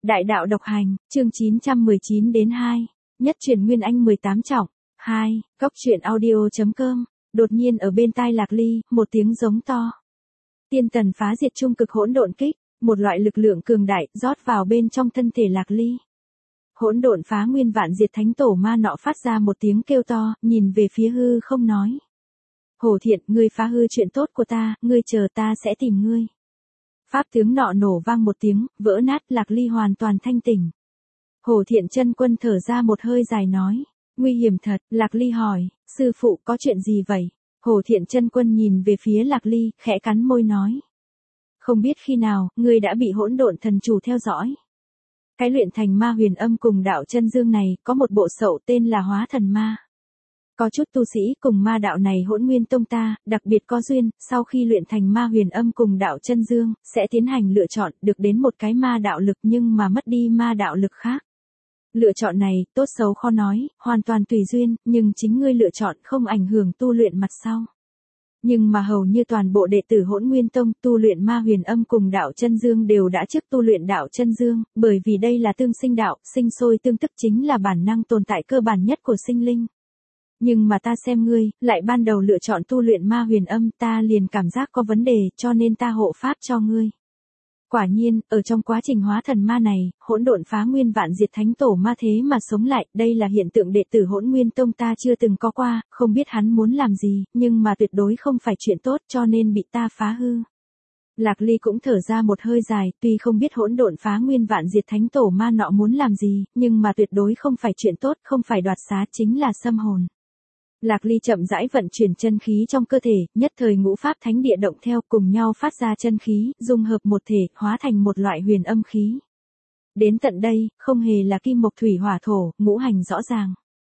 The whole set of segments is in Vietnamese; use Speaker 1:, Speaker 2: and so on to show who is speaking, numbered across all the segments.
Speaker 1: Đại đạo độc hành, chương 919 đến 2. Nhất truyền Nguyên Anh 18 trọng. 2. Cốc truyện audio.com. Đột nhiên ở bên tai Lạc Ly, một tiếng giống to. Tiên tần phá diệt trung cực hỗn độn kích, một loại lực lượng cường đại rót vào bên trong thân thể Lạc Ly. Hỗn độn phá nguyên vạn diệt thánh tổ ma nọ phát ra một tiếng kêu to, nhìn về phía hư không nói. Hổ Thiện, ngươi phá hư chuyện tốt của ta, ngươi chờ ta sẽ tìm ngươi. Pháp tướng nọ nổ vang một tiếng, vỡ nát. Lạc Ly hoàn toàn thanh tỉnh. Hổ Thiện chân quân thở ra một hơi dài nói. Nguy hiểm thật. Lạc Ly hỏi, sư phụ có chuyện gì vậy? Hổ Thiện chân quân nhìn về phía Lạc Ly, khẽ cắn môi nói. Không biết khi nào, ngươi đã bị hỗn độn thần chủ theo dõi. Cái luyện thành ma huyền âm cùng đạo chân dương này, có một bộ sậu tên là hóa thần ma. Có chút tu sĩ cùng ma đạo này hỗn nguyên tông ta, đặc biệt có duyên, sau khi luyện thành ma huyền âm cùng đạo chân dương, sẽ tiến hành lựa chọn, được đến một cái ma đạo lực nhưng mà mất đi ma đạo lực khác. Lựa chọn này, tốt xấu khó nói, hoàn toàn tùy duyên, nhưng chính ngươi lựa chọn không ảnh hưởng tu luyện mặt sau. Nhưng mà hầu như toàn bộ đệ tử hỗn nguyên tông tu luyện ma huyền âm cùng đạo chân dương đều đã trước tu luyện đạo chân dương, bởi vì đây là tương sinh đạo, sinh sôi tương tức chính là bản năng tồn tại cơ bản nhất của sinh linh. Nhưng mà ta xem ngươi, lại ban đầu lựa chọn tu luyện ma huyền âm, ta liền cảm giác có vấn đề, cho nên ta hộ pháp cho ngươi. Quả nhiên, ở trong quá trình hóa thần ma này, hỗn độn phá nguyên vạn diệt thánh tổ ma thế mà sống lại, đây là hiện tượng đệ tử hỗn nguyên tông ta chưa từng có qua, không biết hắn muốn làm gì, nhưng mà tuyệt đối không phải chuyện tốt cho nên bị ta phá hư. Lạc Ly cũng thở ra một hơi dài, tuy không biết hỗn độn phá nguyên vạn diệt thánh tổ ma nọ muốn làm gì, nhưng mà tuyệt đối không phải chuyện tốt, không phải đoạt xá, chính là xâm hồn. Lạc Ly chậm rãi vận chuyển chân khí trong cơ thể, nhất thời ngũ pháp thánh địa động theo cùng nhau phát ra chân khí, dung hợp một thể, hóa thành một loại huyền âm khí. Đến tận đây, không hề là kim mộc thủy hỏa thổ, ngũ hành rõ ràng.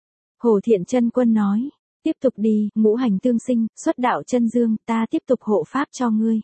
Speaker 1: Hổ Thiện chân quân nói, tiếp tục đi, ngũ hành tương sinh, xuất đạo chân dương, ta tiếp tục hộ pháp cho ngươi.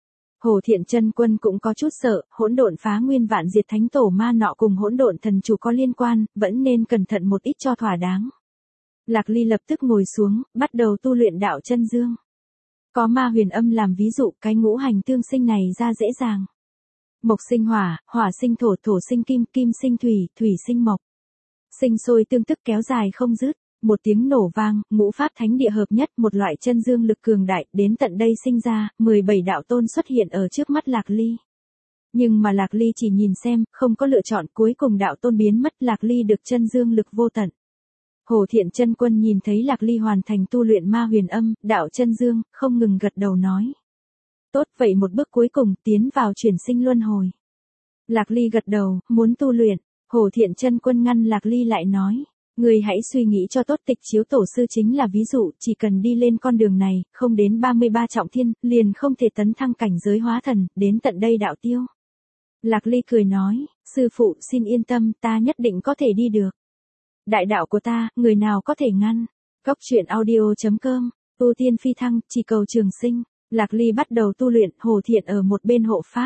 Speaker 1: Hổ Thiện chân quân cũng có chút sợ, hỗn độn phá nguyên vạn diệt thánh tổ ma nọ cùng hỗn độn thần chủ có liên quan, vẫn nên cẩn thận một ít cho thỏa đáng. Lạc Ly lập tức ngồi xuống, bắt đầu tu luyện đạo chân dương. Có ma huyền âm làm ví dụ, cái ngũ hành tương sinh này ra dễ dàng. Mộc sinh hỏa, hỏa sinh thổ, thổ sinh kim, kim sinh thủy, thủy sinh mộc. Sinh sôi tương tức kéo dài không dứt. Một tiếng nổ vang, ngũ pháp thánh địa hợp nhất, một loại chân dương lực cường đại, đến tận đây sinh ra, 17 đạo tôn xuất hiện ở trước mắt Lạc Ly. Nhưng mà Lạc Ly chỉ nhìn xem, không có lựa chọn, cuối cùng đạo tôn biến mất, Lạc Ly được chân dương lực vô tận. Hổ Thiện chân quân nhìn thấy Lạc Ly hoàn thành tu luyện ma huyền âm, đạo chân dương, không ngừng gật đầu nói. Tốt, vậy một bước cuối cùng, tiến vào chuyển sinh luân hồi. Lạc Ly gật đầu, muốn tu luyện. Hổ Thiện chân quân ngăn Lạc Ly lại nói. Ngươi hãy suy nghĩ cho tốt, Tịch Chiếu tổ sư chính là ví dụ, chỉ cần đi lên con đường này, không đến 33 trọng thiên, liền không thể tấn thăng cảnh giới hóa thần, đến tận đây đạo tiêu. Lạc Ly cười nói, sư phụ xin yên tâm, ta nhất định có thể đi được. Đại đạo của ta, người nào có thể ngăn? Cốc truyện audio.com, tu tiên phi thăng, chỉ cầu trường sinh. Lạc Ly bắt đầu tu luyện, Hổ Thiện ở một bên hộ pháp.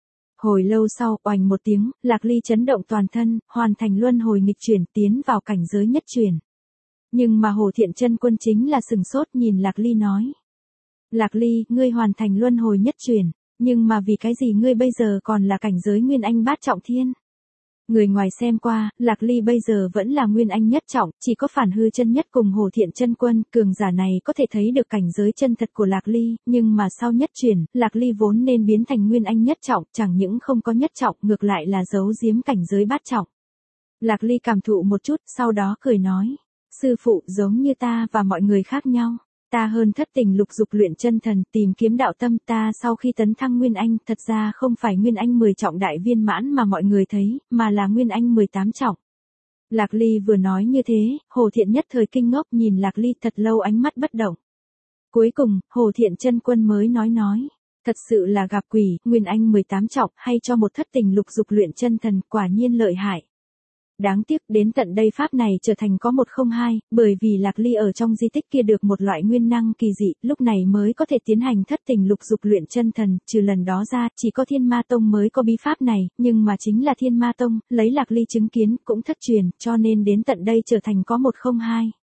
Speaker 1: Hồi lâu sau, oành một tiếng, Lạc Ly chấn động toàn thân, hoàn thành luân hồi nghịch chuyển, tiến vào cảnh giới nhất chuyển. Nhưng mà Hổ Thiện chân quân chính là sừng sốt nhìn Lạc Ly nói. Lạc Ly, ngươi hoàn thành luân hồi nhất chuyển, nhưng mà vì cái gì ngươi bây giờ còn là cảnh giới Nguyên Anh bát trọng thiên? Người ngoài xem qua, Lạc Ly bây giờ vẫn là Nguyên Anh nhất trọng, chỉ có Phản Hư chân nhất cùng Hổ Thiện chân quân, cường giả này có thể thấy được cảnh giới chân thật của Lạc Ly, nhưng mà sau nhất chuyển, Lạc Ly vốn nên biến thành Nguyên Anh nhất trọng, chẳng những không có nhất trọng, ngược lại là giấu giếm cảnh giới bát trọng. Lạc Ly cảm thụ một chút, sau đó cười nói, sư phụ giống như ta và mọi người khác nhau. Ta hơn thất tình lục dục luyện chân thần, tìm kiếm đạo tâm, ta sau khi tấn thăng Nguyên Anh, thật ra không phải Nguyên Anh 10 trọng đại viên mãn mà mọi người thấy, mà là Nguyên Anh 18 trọng. Lạc Ly vừa nói như thế, Hổ Thiện nhất thời kinh ngốc nhìn Lạc Ly thật lâu ánh mắt bất động. Cuối cùng, Hổ Thiện chân quân mới nói, thật sự là gặp quỷ, Nguyên Anh 18 trọng hay cho một thất tình lục dục luyện chân thần, quả nhiên lợi hại. Đáng tiếc đến tận đây pháp này trở thành có 102, bởi vì Lạc Ly ở trong di tích kia được một loại nguyên năng kỳ dị, lúc này mới có thể tiến hành thất tình lục dục luyện chân thần, trừ lần đó ra, chỉ có Thiên Ma Tông mới có bí pháp này, nhưng mà chính là Thiên Ma Tông, lấy Lạc Ly chứng kiến, cũng thất truyền, cho nên đến tận đây trở thành có 102.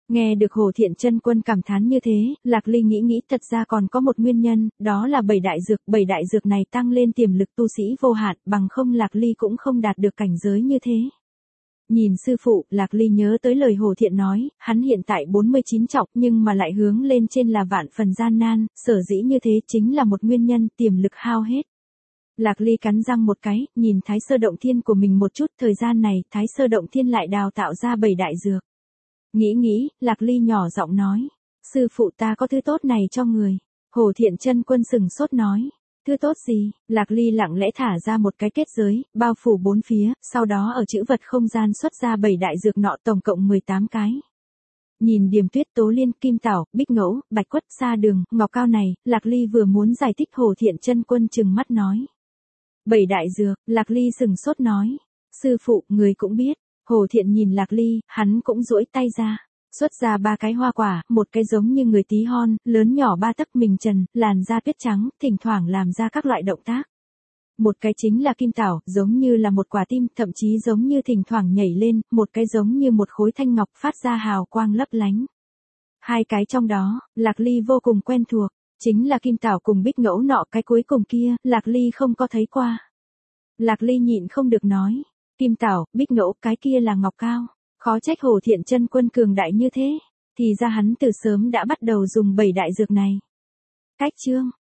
Speaker 1: Nghe được Hồ Thiện Chân Quân cảm thán như thế, Lạc Ly nghĩ thật ra còn có một nguyên nhân, đó là 7 đại dược này tăng lên tiềm lực tu sĩ vô hạn, bằng không Lạc Ly cũng không đạt được cảnh giới như thế. Nhìn sư phụ, Lạc Ly nhớ tới lời Hồ Thiện nói, hắn hiện tại 49 trọng nhưng mà lại hướng lên trên là vạn phần gian nan, sở dĩ như thế chính là một nguyên nhân, tiềm lực hao hết. Lạc Ly cắn răng một cái, nhìn Thái Sơ Động Thiên của mình một chút, thời gian này, Thái Sơ Động Thiên lại đào tạo ra 7 đại dược. Nghĩ, Lạc Ly nhỏ giọng nói, sư phụ ta có thứ tốt này cho người. Hồ Thiện Chân Quân sừng sốt nói, thứ tốt gì? Lạc Ly lặng lẽ thả ra một cái kết giới, bao phủ bốn phía, sau đó ở chữ vật không gian xuất ra 7 đại dược nọ tổng cộng 18 cái. Nhìn Điềm Tuyết, Tố Liên, Kim Tảo, Bích Ngẫu, Bạch Quất, Sa Đường, Ngọc Cao này, Lạc Ly vừa muốn giải thích Hồ Thiện Chân Quân trừng mắt nói. 7 đại dược, Lạc Ly sừng sốt nói, sư phụ, người cũng biết. Hồ Thiện nhìn Lạc Ly, hắn cũng duỗi tay ra, xuất ra 3 cái hoa quả, một cái giống như người tí hon, lớn nhỏ 3 tấc mình trần, làn da tuyết trắng, thỉnh thoảng làm ra các loại động tác. Một cái chính là kim tảo, giống như là một quả tim, thậm chí giống như thỉnh thoảng nhảy lên, một cái giống như một khối thanh ngọc phát ra hào quang lấp lánh. 2 cái trong đó, Lạc Ly vô cùng quen thuộc, chính là kim tảo cùng Bích Ngẫu nọ, cái cuối cùng kia, Lạc Ly không có thấy qua. Lạc Ly nhịn không được nói. Kim Tảo, Bích Ngẫu, cái kia là Ngọc Cao. Khó trách Hồ Thiện Chân Quân cường đại như thế. Thì ra hắn từ sớm đã bắt đầu dùng 7 đại dược này. Cách chương